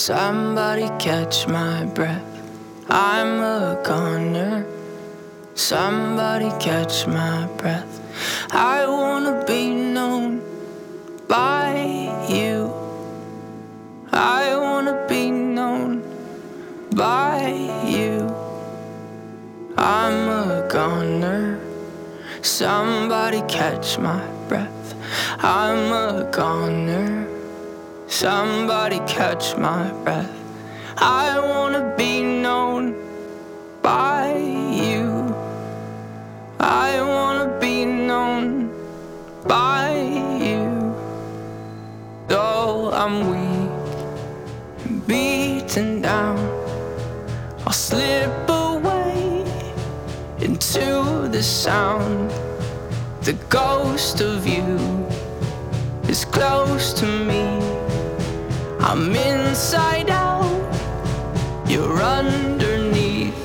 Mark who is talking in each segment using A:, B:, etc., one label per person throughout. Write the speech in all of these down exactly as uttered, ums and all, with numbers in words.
A: Somebody catch my breath, I'm a goner. Somebody catch my breath, I wanna be known by you. I wanna be known by you. I'm a goner. Somebody catch my breath, I'm a goner. Somebody catch my breath, I wanna be known by you. I wanna be known by you. Though I'm weak, beaten down, I'll slip away into the sound. The ghost of you is close to me. I'm inside out, you're underneath.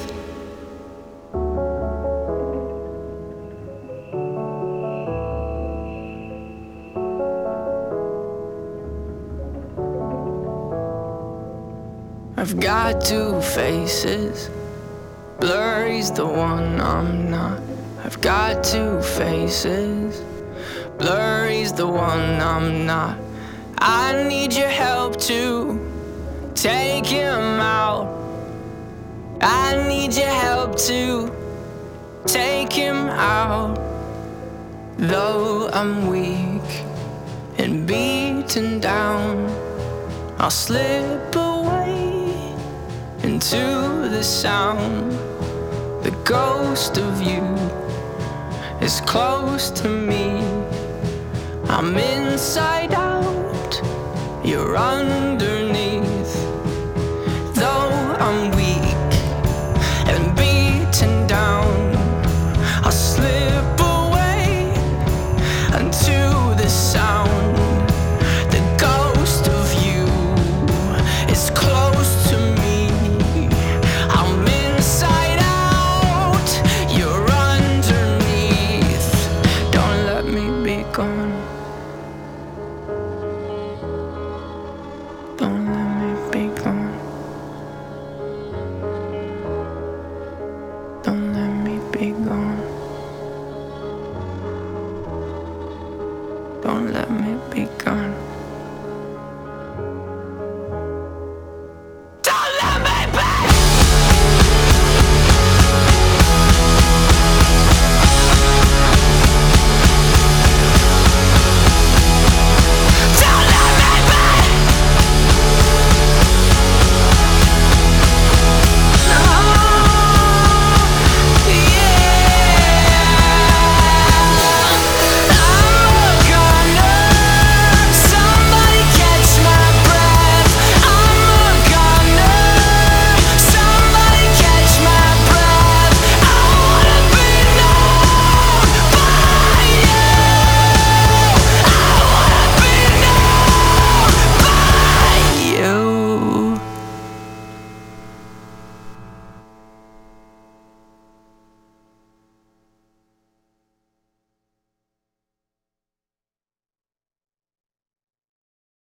A: I've got two faces, blurry's the one I'm not. I've got two faces, blurry's the one I'm not. I need your help to take him out. I need your help to take him out. Though I'm weak and beaten down, I'll slip away into the sound. The ghost of you is close to me. I'm inside out, you're under